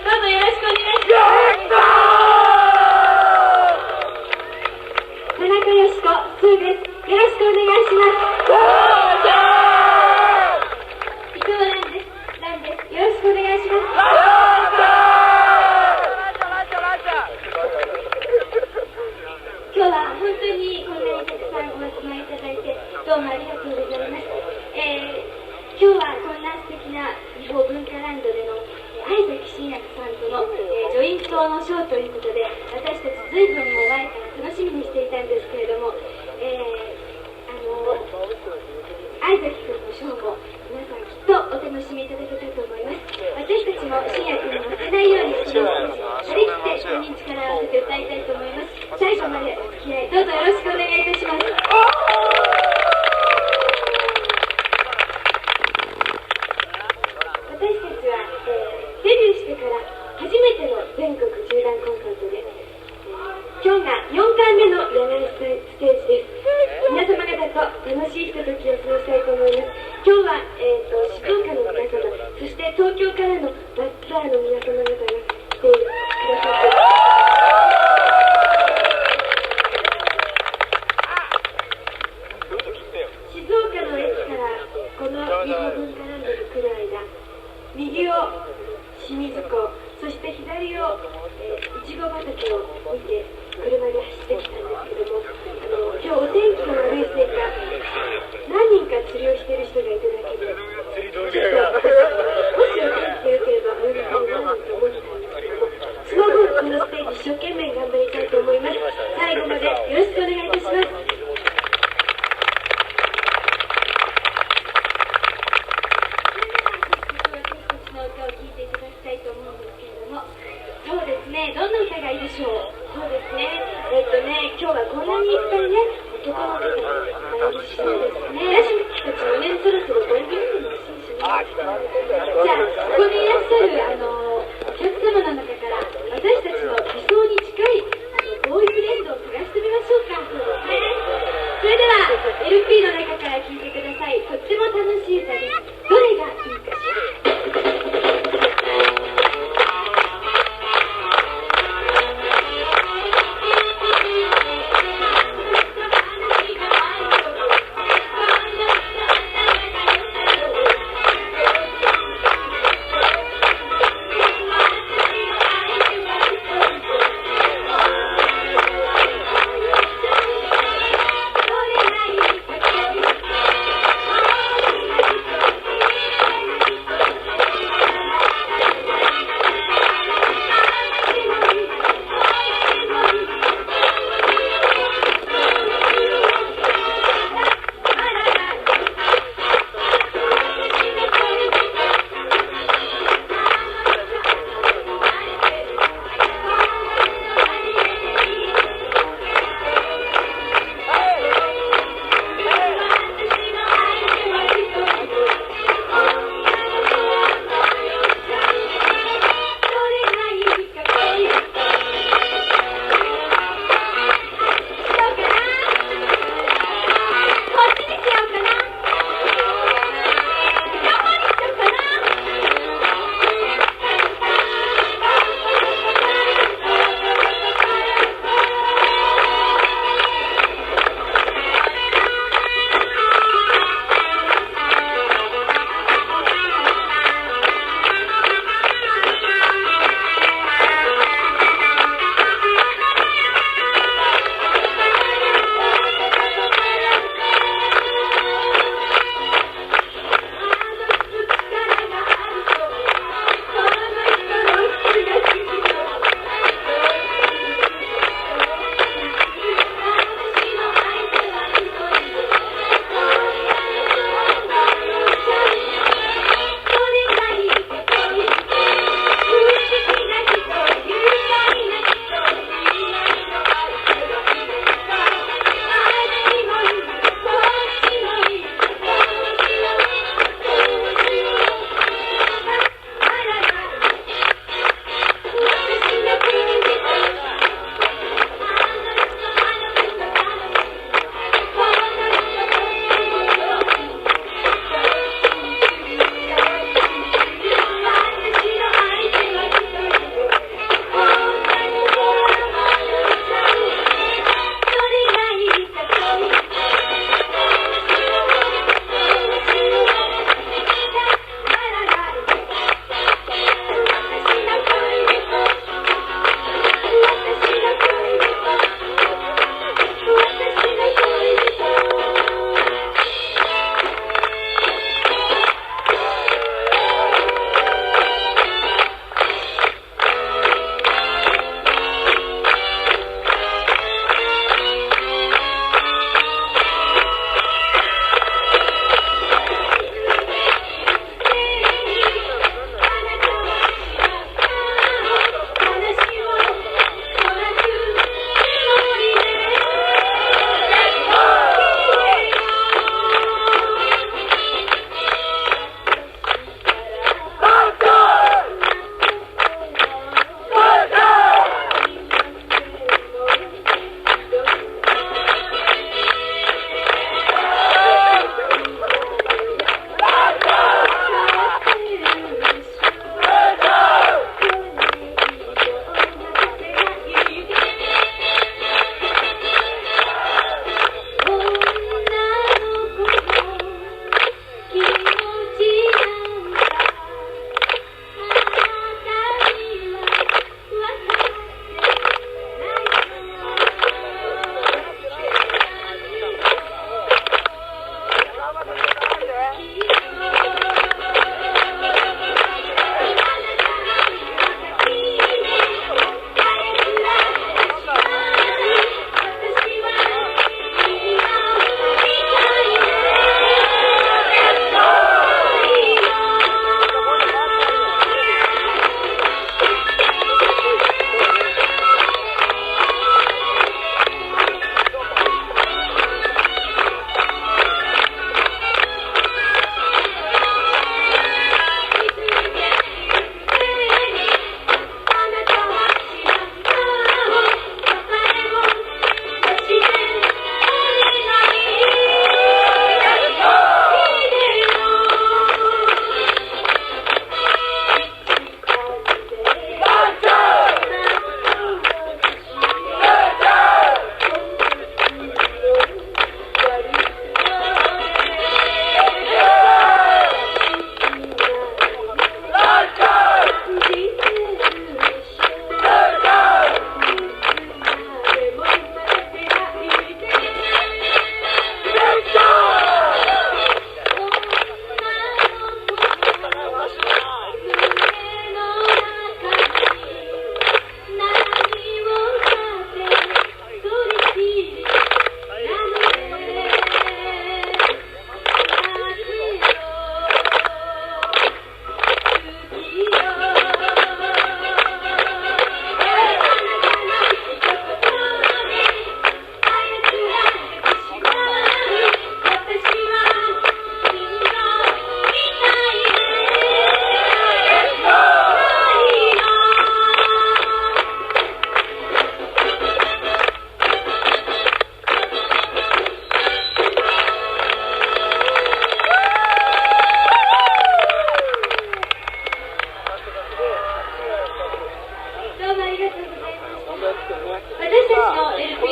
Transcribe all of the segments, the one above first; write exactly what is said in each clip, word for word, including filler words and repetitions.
どうぞよろしくお願いします。田中よしこ、スーです。よろしくお願いします。伊藤蘭です。蘭です。よろしくお願いします。今日は本当にこんなにたくさんお集まりいただいてどうもありがとうございます。えー、今日はこんな素敵な違法文化ランドでの相崎真也さんとの、えー、ジョイントのショーということで、私たち随分も前から楽しみにしていたんですけれども、えー、あの相崎君のショーも皆さんきっとお楽しみいただけたと思います。私たちも真也君に負けないようにそのステージ張り切って人に力を合わせて歌いたいと思います。最後までお付き合いどうぞよろしくお願いいたします。私たちは、えー、デビューしてから初めての全国縦断コンサートで、えー、今日がよんかいめの野外ステージです。皆様方と楽しいひとときを過ごしたいと思います。今日は、えー、と静岡の皆様、そして東京からのバッツアーの皆様方が来てくださっています。静岡の駅からこの日本文化ランドに来る間、右を清水港、そして左を、えー、いちご畑を見て車で走ってきたんですけども、あの今日お天気が悪いせいか何人か釣りをしている人がいただけで、ちょっともしお天気が良ければ泳ぎたいなと思ってたんですけども、その分このステージ一生懸命頑張りたいと思います。最後までよろしくお願いいたします。そうですね、どんな歌がいいでしょう。そうですね、えっとね、今日はこんなにいっぱいね、男の方がいっぱいいるし、そうですね、私たちもね、そろそろボーイフレンドも欲しいしね。じゃあ、ここにいらっしゃる、あの、お客様の中から、私たちの理想に近い、あの、ボーイフレンドを探してみましょうか。そうですね。それでは、エルピー の中から聴いてください。とっても楽しい歌です。どれがいいかしら。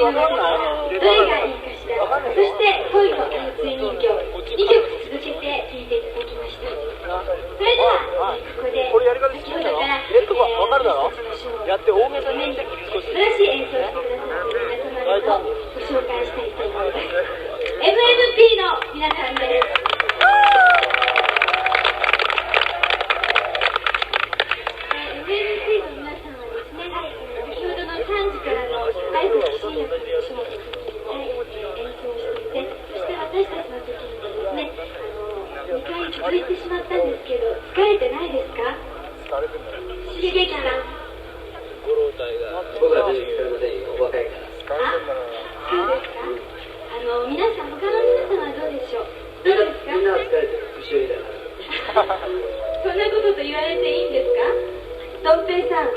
の中からどれがいいかしら。そして恋の熱い人形にきょく続けて聴いていただきました。それではここで先ほどから、えー、 やって大げさに素晴らしい演奏をしてくださっている皆様をご紹介したいと思います。 エムエムピー の皆さんです。エムエムピー の皆さんはですね、先ほどのさんじからの愛国新薬の書の時に演奏していて、そして私たちの時にもですね、あのにかい続いてしまったんですけど、疲れてないですか？刺激さん。 僕ら全然疲れませんよ、お若いから。 あ、そうですか？あの皆さん、他の皆さんはどうでしょう？どうですか？ みんなは疲れてる、後ろにいたから。 そんなことと言われていいんですか？ドンペイさん。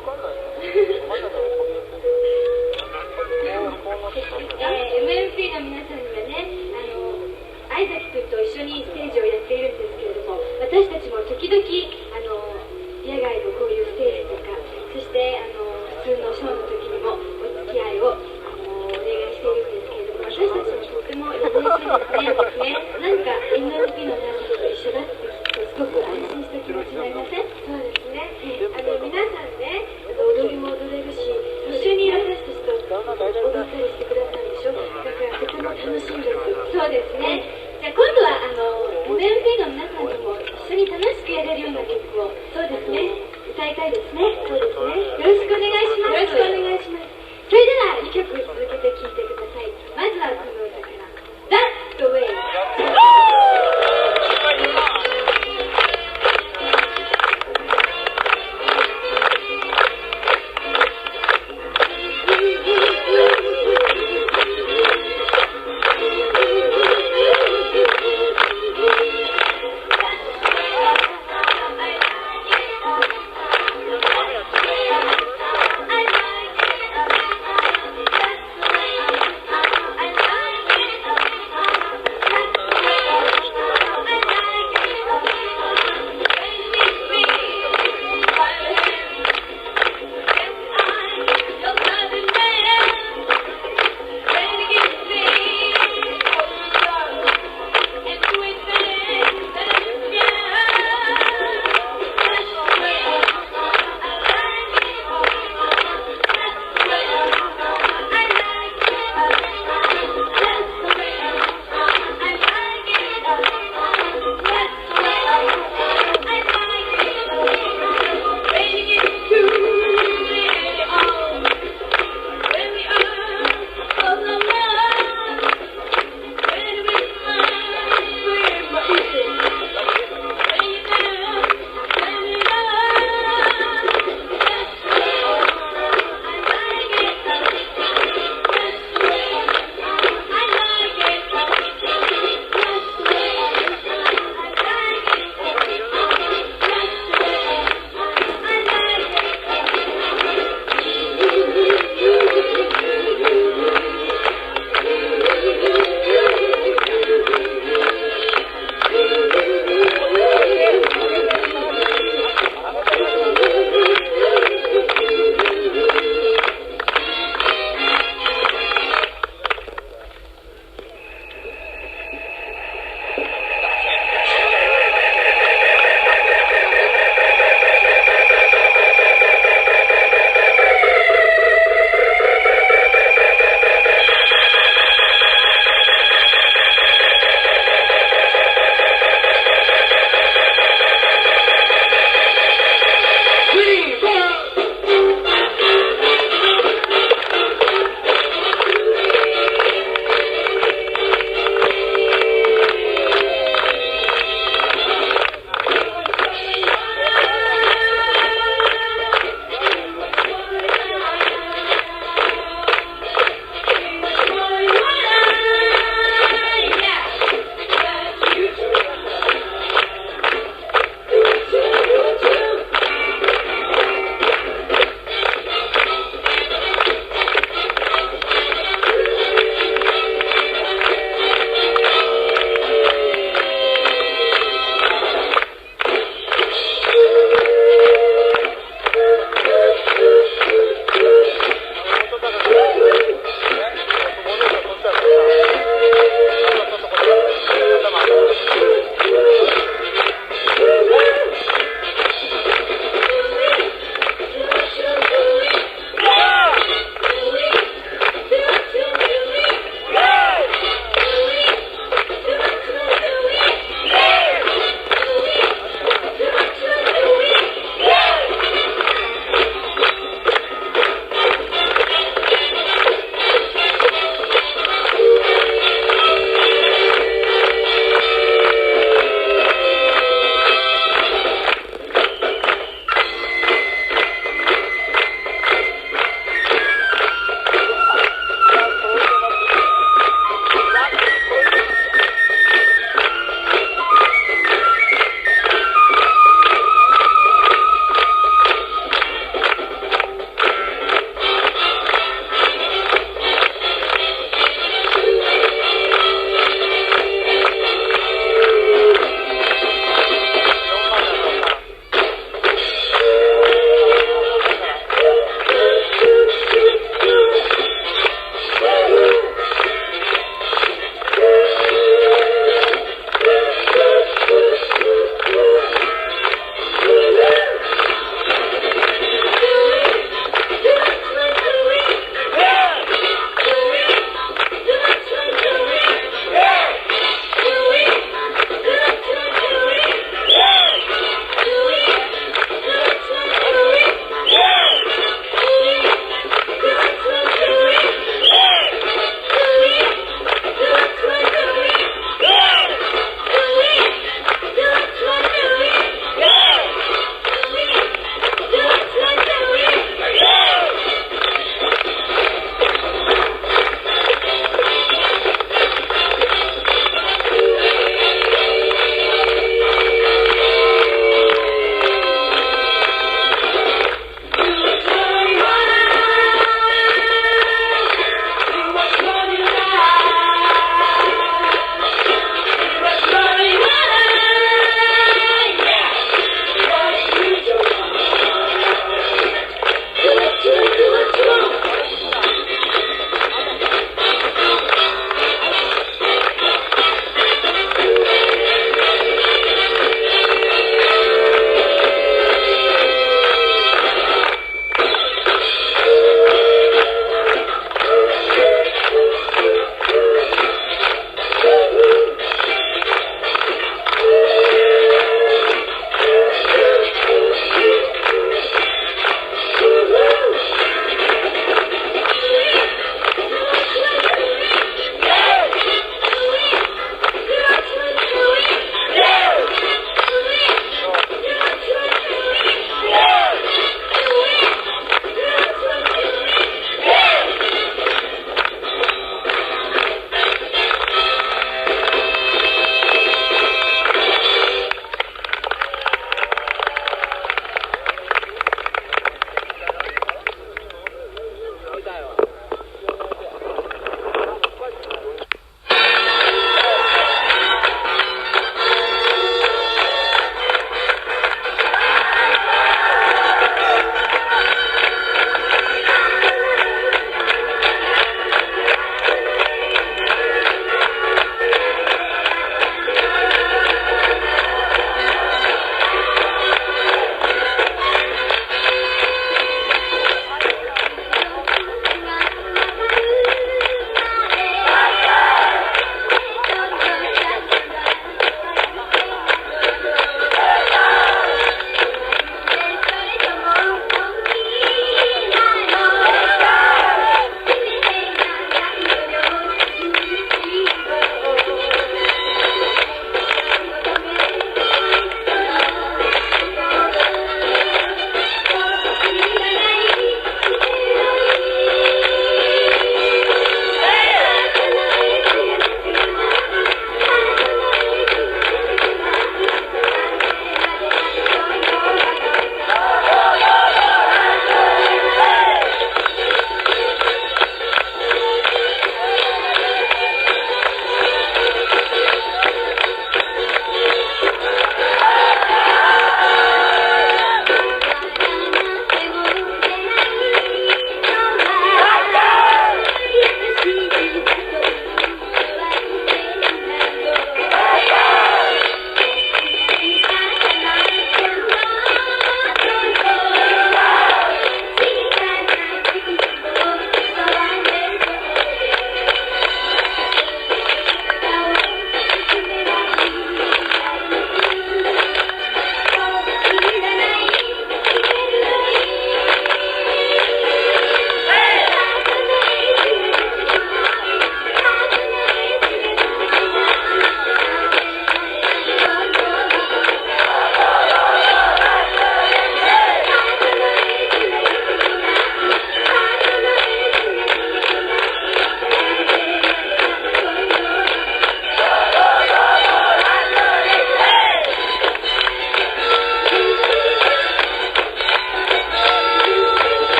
えー、エムエムピー の皆さんにはね、あの相崎君と一緒にステージをやっているんですけれども、私たちも時々あの野外のこういうステージとか、そしてあの普通のショーの時にもお付き合いをあのお願いしているんですけれども、私たちもとてもやりやすいですね。ね、なんか エムエムピー の皆さんと一緒だって聞くとすごく安心した気持ちになりません？そうですね。あの皆さんね、踊りも踊れるし、一緒に私たちと踊ったりしてくださるでしょ。だからとても楽しいです。そうですね。じゃあ今度はあの エムエムピー の皆さんとも一緒に楽しくやれるような曲を、そうですね、歌いたいですね。そうですね。よろしくお願いします。よろしくお願いします。それではにきょく続けて聴いてください。まずはこの歌から。That's the way. Thank you.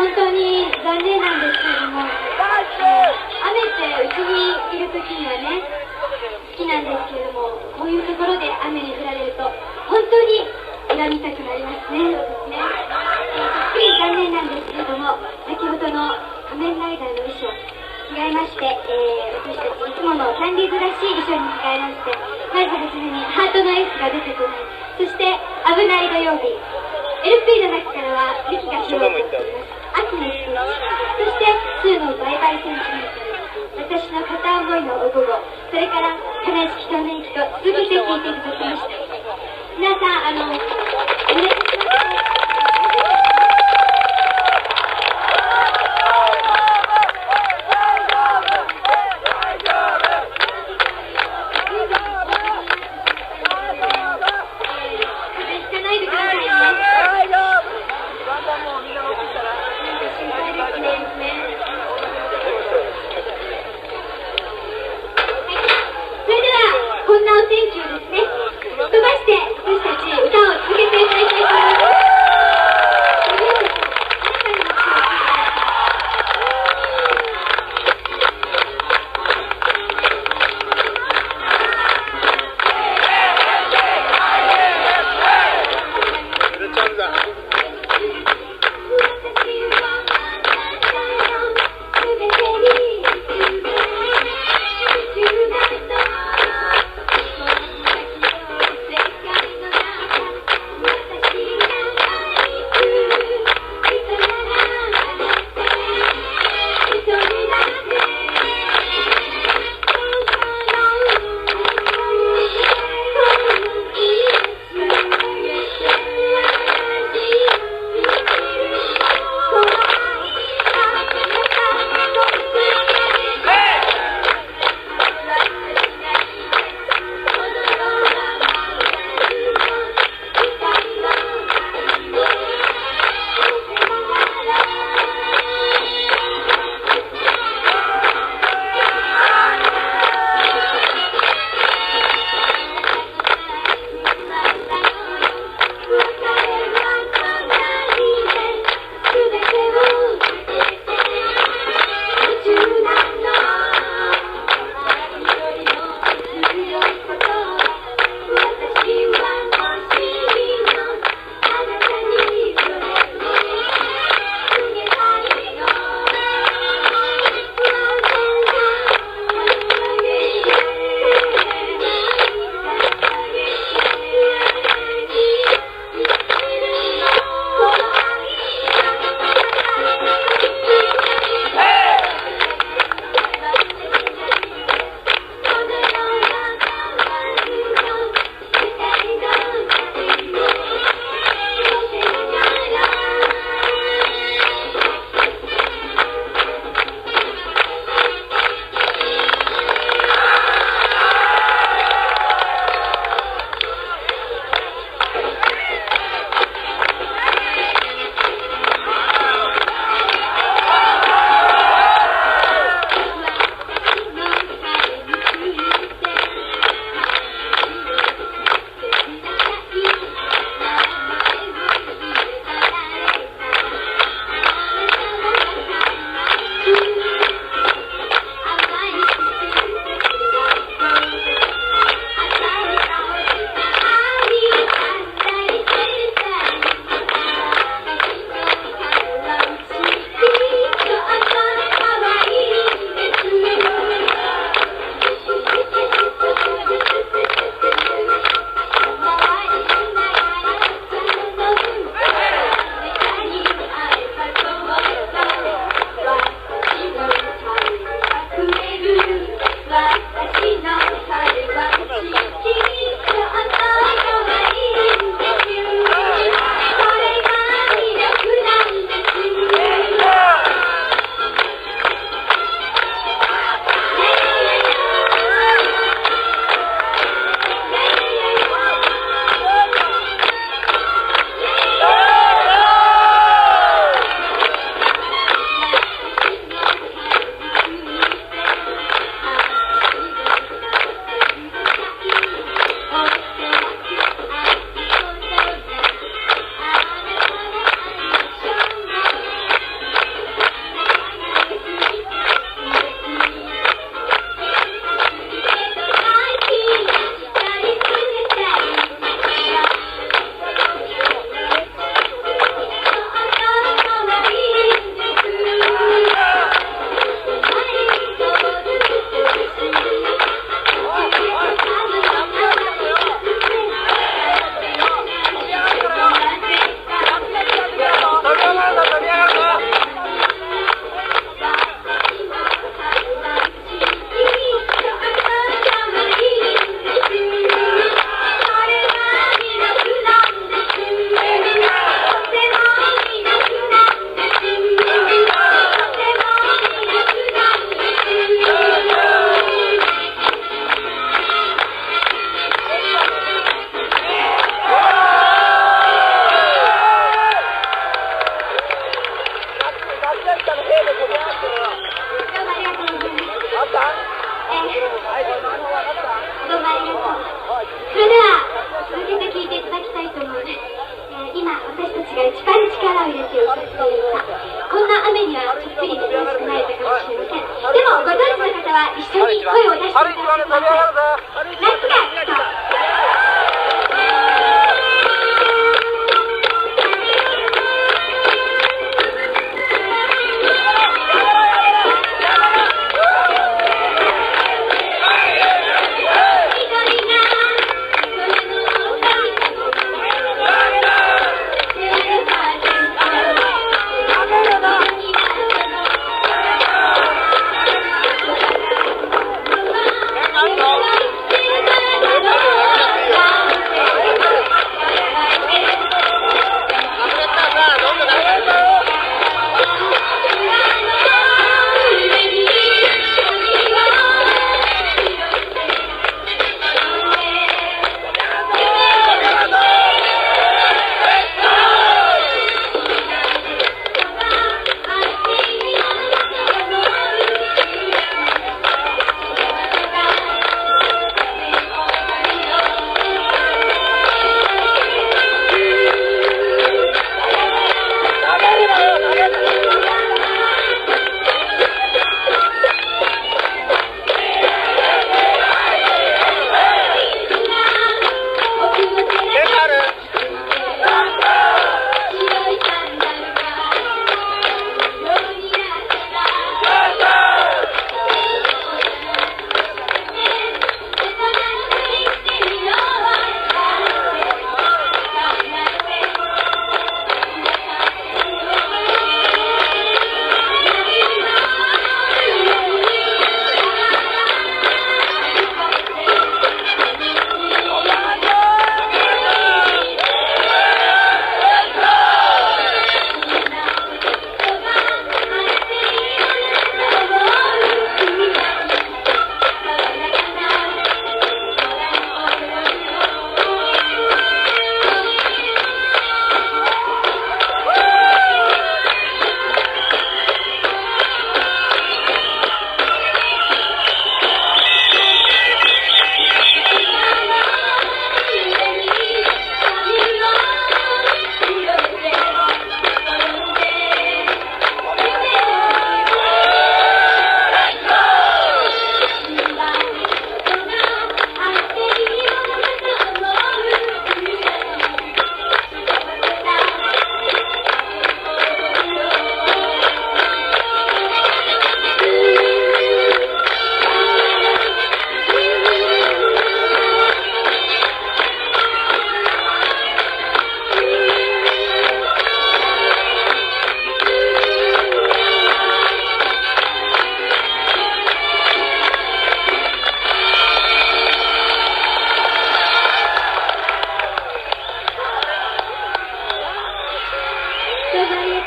本当に残念なんですけれども、雨ってうちにいる時にはね好きなんですけれども、こういうところで雨に降られると本当に恨みたくなりますね。そうですね。すっごい残念なんですけれども、先ほどの仮面ライダーの衣装着替えまして、えー、私たちいつものキャンディーズらしい衣装に着替えまして、まずはじめにハートの S が出てこない、そして危ない土曜日、 エルピー の中からはミキが披露しています秋のステージ、そしてツーのバイバイセンチメンタル、私の片思いのお午後、それから悲しき去年期と続けて聴いていただきました。皆さん、あのお願いします。こんなお天気をですね、飛ばして私たち歌を続け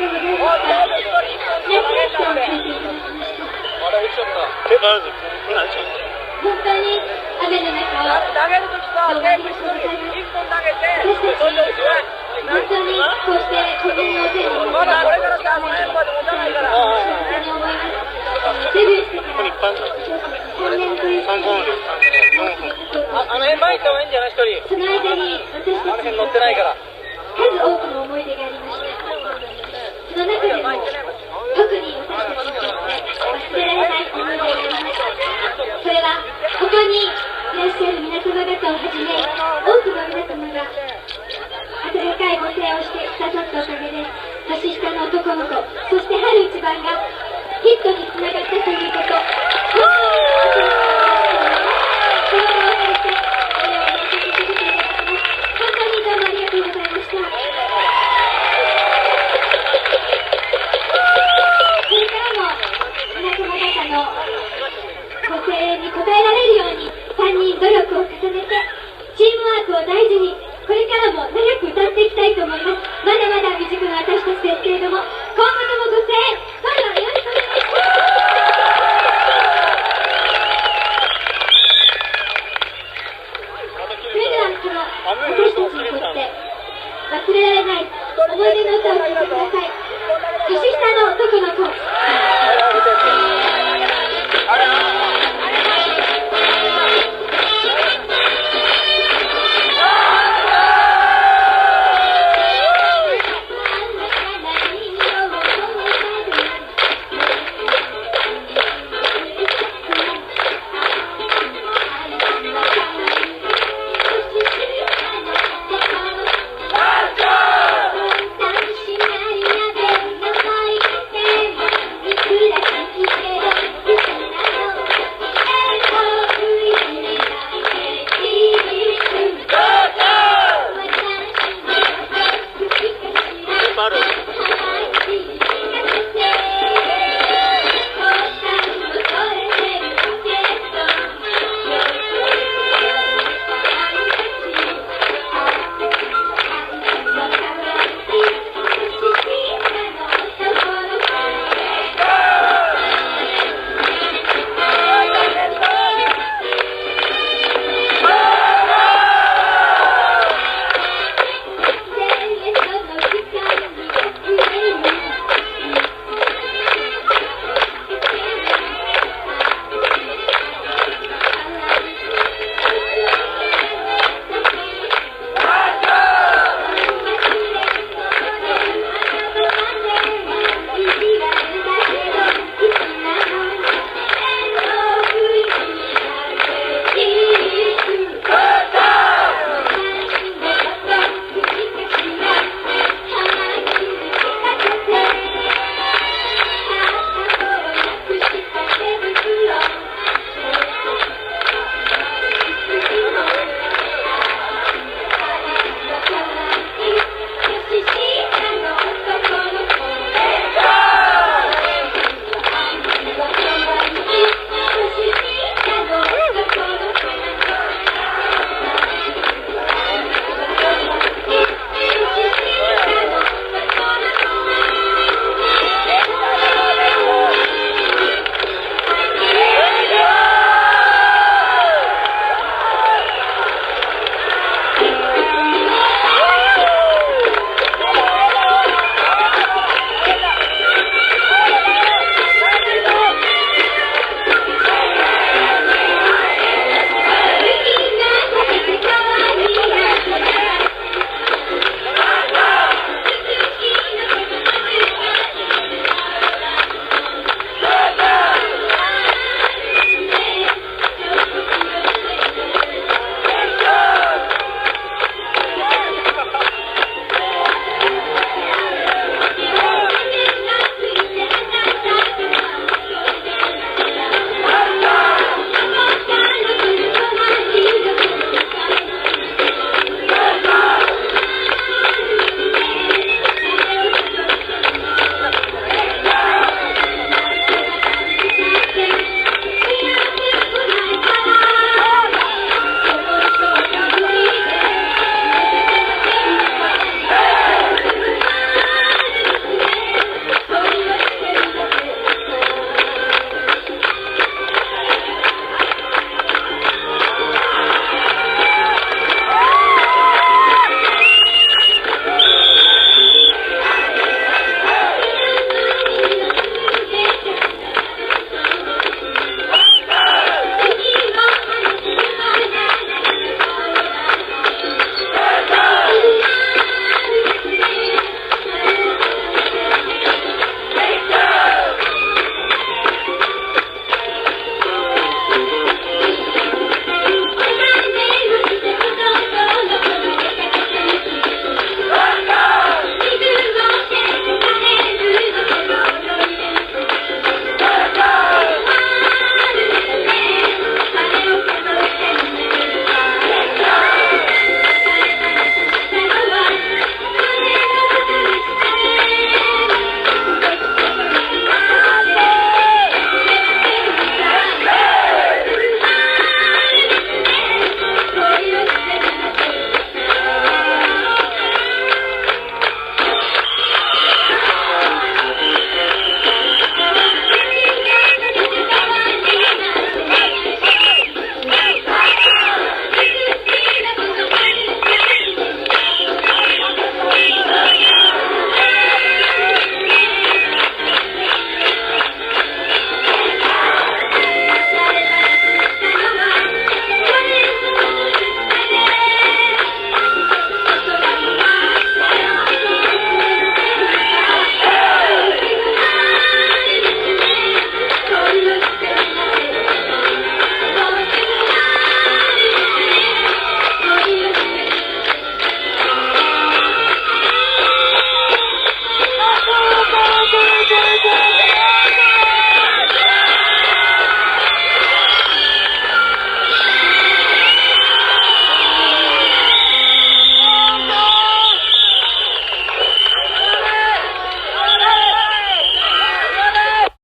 とうございました。夏らしさを聞いていただきました。本当に雨の中をどうもありがとうございます。私たち本当にこうして小銭を手に持ってもらえる本当に思います。デビューしてからさんねんぶりにあの辺前行った方がいいんじゃない？一人その間に私たちあの辺乗ってないから数多くの思い出がありました。その中でも特に私たちにとって忘れられない思い出がありました。それはここにいらっしゃる皆様方をはじめ多くの皆様が温かいご声援をしてくださったおかげで年下の男の子そして春一番がヒットにつながったということ、本当に心を借りてお礼を申し上げていただきます。本当にどうもありがとうございました。これからも皆様方のご声援に応えられるようにさんにん努力を重ねてチームワークを大事にこれからも長く歌っていきたいと思います。まだまだ未熟な私たちですけれども、今後ともご声援どうぞよろしくお願いします。それではこの私たちにとって忘れられない思い出の歌を聴いてください。年下の男の子。